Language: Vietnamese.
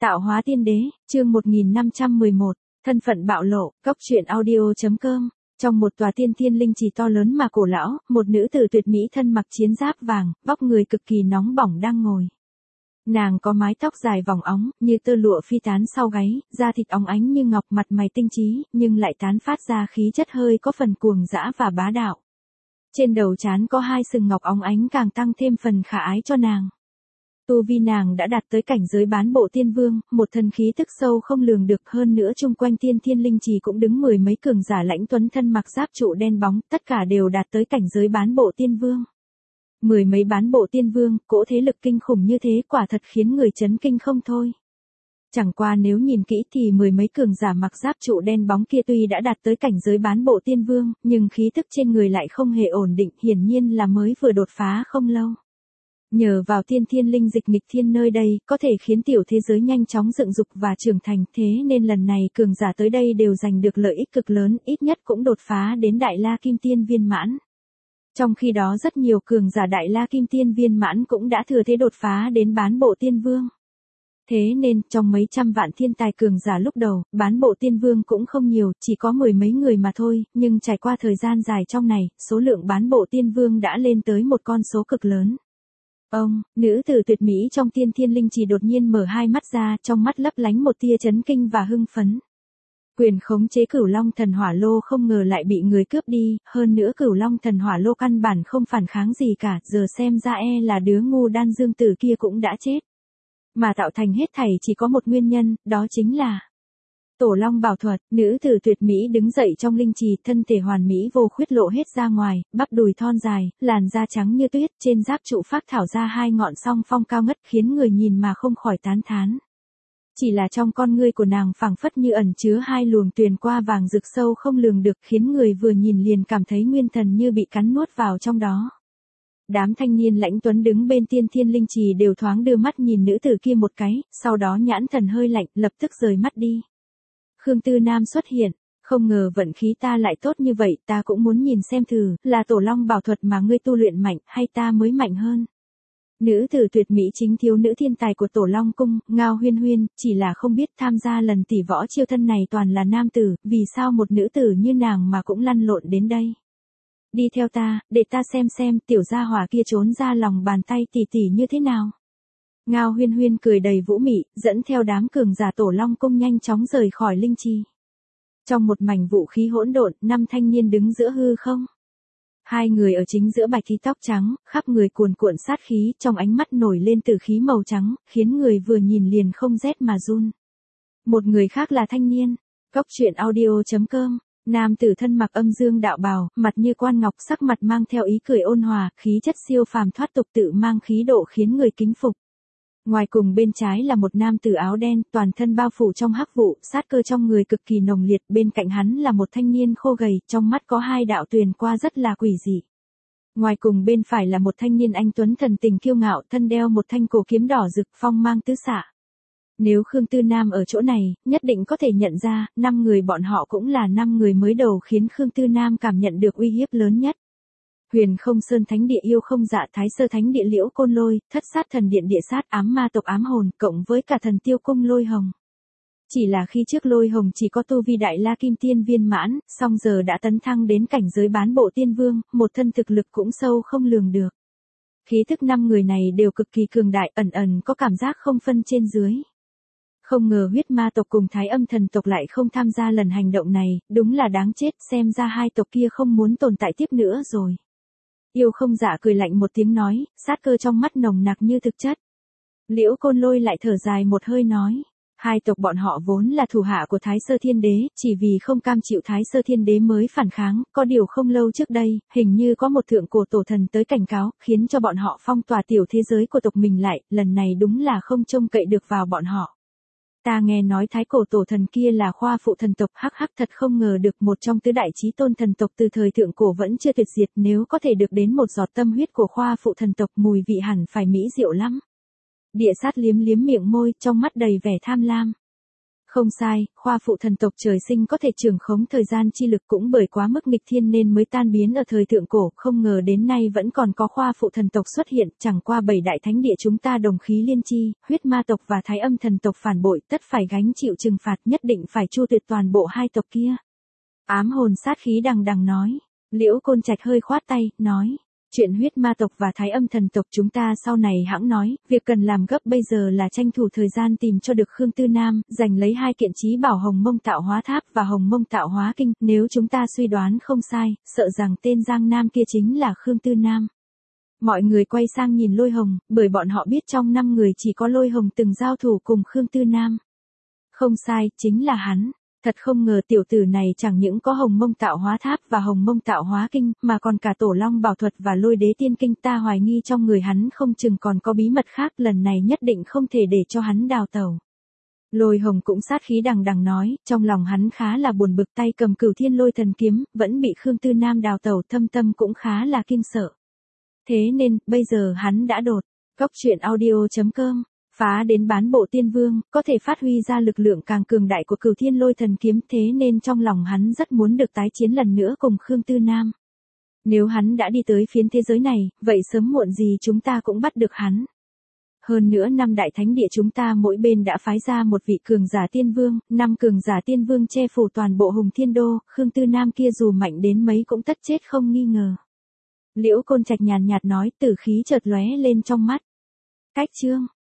Tạo hóa tiên đế, chương 1511, thân phận bạo lộ, cốc truyện audio.com. Trong một tòa tiên thiên linh trì to lớn mà cổ lão, một nữ tử tuyệt mỹ thân mặc chiến giáp vàng, vóc người cực kỳ nóng bỏng đang ngồi. Nàng có mái tóc dài vòng óng, như tơ lụa phi tán sau gáy, da thịt óng ánh như ngọc, mặt mày tinh trí, nhưng lại tán phát ra khí chất hơi có phần cuồng dã và bá đạo. Trên đầu trán có hai sừng ngọc óng ánh càng tăng thêm phần khả ái cho nàng. Tu vi nàng đã đạt tới cảnh giới bán bộ tiên vương, một thần khí tức sâu không lường được, hơn nữa chung quanh tiên thiên linh trì cũng đứng mười mấy cường giả lãnh tuấn thân mặc giáp trụ đen bóng, tất cả đều đạt tới cảnh giới bán bộ tiên vương. Mười mấy bán bộ tiên vương, cỗ thế lực kinh khủng như thế quả thật khiến người chấn kinh không thôi. Chẳng qua nếu nhìn kỹ thì mười mấy cường giả mặc giáp trụ đen bóng kia tuy đã đạt tới cảnh giới bán bộ tiên vương, nhưng khí tức trên người lại không hề ổn định, hiển nhiên là mới vừa đột phá không lâu. Nhờ vào tiên thiên linh dịch nghịch thiên nơi đây, có thể khiến tiểu thế giới nhanh chóng dựng dục và trưởng thành, thế nên lần này cường giả tới đây đều giành được lợi ích cực lớn, ít nhất cũng đột phá đến Đại La Kim Tiên viên mãn. Trong khi đó rất nhiều cường giả Đại La Kim Tiên viên mãn cũng đã thừa thế đột phá đến bán bộ tiên vương. Thế nên, trong mấy trăm vạn thiên tài cường giả lúc đầu, bán bộ tiên vương cũng không nhiều, chỉ có mười mấy người mà thôi, nhưng trải qua thời gian dài trong này, số lượng bán bộ tiên vương đã lên tới một con số cực lớn. Nữ tử tuyệt mỹ trong tiên thiên linh trì đột nhiên mở hai mắt ra, trong mắt lấp lánh một tia chấn kinh và hưng phấn. Quyền khống chế Cửu Long Thần Hỏa Lô không ngờ lại bị người cướp đi, hơn nữa Cửu Long Thần Hỏa Lô căn bản không phản kháng gì cả, giờ xem ra là đứa ngu đan dương tử kia cũng đã chết. Mà tạo thành hết thảy chỉ có một nguyên nhân, đó chính là Tổ Long Bảo Thuật. Nữ tử tuyệt mỹ đứng dậy trong linh trì, thân thể hoàn mỹ vô khuyết lộ hết ra ngoài, bắp đùi thon dài, làn da trắng như tuyết, trên giáp trụ phác thảo ra hai ngọn song phong cao ngất khiến người nhìn mà không khỏi tán thán. Chỉ là trong con ngươi của nàng phảng phất như ẩn chứa hai luồng tuyền qua vàng rực sâu không lường được, khiến người vừa nhìn liền cảm thấy nguyên thần như bị cắn nuốt vào trong đó. Đám thanh niên lãnh tuấn đứng bên tiên thiên linh trì đều thoáng đưa mắt nhìn nữ tử kia một cái, sau đó nhãn thần hơi lạnh, lập tức rời mắt đi. Khương Tư Nam xuất hiện, không ngờ vận khí ta lại tốt như vậy, ta cũng muốn nhìn xem thử, là Tổ Long Bảo Thuật mà ngươi tu luyện mạnh, hay ta mới mạnh hơn. Nữ tử tuyệt mỹ chính thiếu nữ thiên tài của Tổ Long Cung, Ngao Huyên Huyên, chỉ là không biết tham gia lần tỷ võ chiêu thân này toàn là nam tử, vì sao một nữ tử như nàng mà cũng lăn lộn đến đây. Đi theo ta, để ta xem tiểu gia hỏa kia trốn ra lòng bàn tay tỷ tỷ như thế nào. Ngao Huyên Huyên cười đầy vũ mị, dẫn theo đám cường giả Tổ Long Cung nhanh chóng rời khỏi linh trì. Trong một mảnh vũ khí hỗn độn, năm thanh niên đứng giữa hư không. Hai người ở chính giữa bạch tí tóc trắng, khắp người cuồn cuộn sát khí, trong ánh mắt nổi lên tử khí màu trắng, khiến người vừa nhìn liền không rét mà run. Một người khác là thanh niên. Cốc truyện audio.com. Nam tử thân mặc âm dương đạo bào, mặt như quan ngọc, sắc mặt mang theo ý cười ôn hòa, khí chất siêu phàm thoát tục, tự mang khí độ khiến người kính phục. Ngoài cùng bên trái là một nam tử áo đen, toàn thân bao phủ trong hắc vụ, sát cơ trong người cực kỳ nồng liệt, bên cạnh hắn là một thanh niên khô gầy, trong mắt có hai đạo tuyền qua rất là quỷ dị. Ngoài cùng bên phải là một thanh niên anh tuấn thần tình kiêu ngạo, thân đeo một thanh cổ kiếm đỏ rực, phong mang tứ xạ. Nếu Khương Tư Nam ở chỗ này, nhất định có thể nhận ra, 5 người bọn họ cũng là 5 người mới đầu khiến Khương Tư Nam cảm nhận được uy hiếp lớn nhất. Huyền Không Sơn Thánh Địa Yêu Không Dạ, Thái Sơ Thánh Địa Liễu Côn Lôi, Thất Sát Thần Điện Địa Sát, Ám Ma Tộc Ám Hồn, cộng với cả Thần Tiêu Cung Lôi Hồng. Chỉ là khi trước Lôi Hồng chỉ có tu vi Đại La Kim Tiên viên mãn, song giờ đã tấn thăng đến cảnh giới bán bộ tiên vương, một thân thực lực cũng sâu không lường được. Khí thức 5 người này đều cực kỳ cường đại, ẩn có cảm giác không phân trên dưới. Không ngờ huyết ma tộc cùng Thái Âm thần tộc lại không tham gia lần hành động này, đúng là đáng chết, xem ra hai tộc kia không muốn tồn tại tiếp nữa rồi. Yêu Không Dạ cười lạnh một tiếng nói, sát cơ trong mắt nồng nặc như thực chất. Liễu Côn Lôi lại thở dài một hơi nói, hai tộc bọn họ vốn là thủ hạ của Thái Sơ Thiên Đế, chỉ vì không cam chịu Thái Sơ Thiên Đế mới phản kháng, có điều không lâu trước đây, hình như có một thượng cổ tổ thần tới cảnh cáo, khiến cho bọn họ phong tỏa tiểu thế giới của tộc mình lại, lần này đúng là không trông cậy được vào bọn họ. Ta nghe nói thái cổ tổ thần kia là Khoa Phụ thần tộc, hắc thật không ngờ được một trong tứ đại chí tôn thần tộc từ thời thượng cổ vẫn chưa tuyệt diệt, nếu có thể được đến một giọt tâm huyết của Khoa Phụ thần tộc mùi vị hẳn phải mỹ diệu lắm. Địa Sát liếm liếm miệng môi, trong mắt đầy vẻ tham lam. Không sai, khoa phụ thần tộc trời sinh có thể trường khống thời gian chi lực cũng bởi quá mức nghịch thiên nên mới tan biến ở thời thượng cổ, không ngờ đến nay vẫn còn có khoa phụ thần tộc xuất hiện, chẳng qua 7 đại thánh địa chúng ta đồng khí liên chi, huyết ma tộc và thái âm thần tộc phản bội tất phải gánh chịu trừng phạt, nhất định phải chu tuyệt toàn bộ hai tộc kia. Ám hồn sát khí đằng đằng nói. Liễu Côn Trạch hơi khoát tay, nói. Chuyện huyết ma tộc và thái âm thần tộc chúng ta sau này hãng nói, việc cần làm gấp bây giờ là tranh thủ thời gian tìm cho được Khương Tư Nam, giành lấy 2 kiện chí bảo Hồng Mông Tạo Hóa Tháp và Hồng Mông Tạo Hóa Kinh, nếu chúng ta suy đoán không sai, sợ rằng tên Giang Nam kia chính là Khương Tư Nam. Mọi người quay sang nhìn Lôi Hồng, bởi bọn họ biết trong 5 người chỉ có Lôi Hồng từng giao thủ cùng Khương Tư Nam. Không sai, chính là hắn. Thật không ngờ tiểu tử này chẳng những có Hồng Mông Tạo Hóa Tháp và Hồng Mông Tạo Hóa Kinh, mà còn cả Tổ Long Bảo Thuật và Lôi Đế Tiên Kinh, ta hoài nghi trong người hắn không chừng còn có bí mật khác, lần này nhất định không thể để cho hắn đào tẩu. Lôi Hồng cũng sát khí đằng đằng nói, trong lòng hắn khá là buồn bực, tay cầm Cửu Thiên Lôi Thần Kiếm, vẫn bị Khương Tư Nam đào tẩu, thâm tâm cũng khá là kinh sợ. Thế nên, bây giờ hắn đã đột. Cốc truyện audio.com phá đến bán bộ tiên vương, có thể phát huy ra lực lượng càng cường đại của Cửu Thiên Lôi Thần Kiếm, thế nên trong lòng hắn rất muốn được tái chiến lần nữa cùng Khương Tư Nam. Nếu hắn đã đi tới phiến thế giới này, vậy sớm muộn gì chúng ta cũng bắt được hắn. Hơn nữa 5 đại thánh địa chúng ta mỗi bên đã phái ra một vị cường giả tiên vương, 5 cường giả tiên vương che phủ toàn bộ Hùng Thiên Đô, Khương Tư Nam kia dù mạnh đến mấy cũng tất chết không nghi ngờ. Liễu Côn Trạch nhàn nhạt nói, tử khí chợt lóe lên trong mắt. Cách chương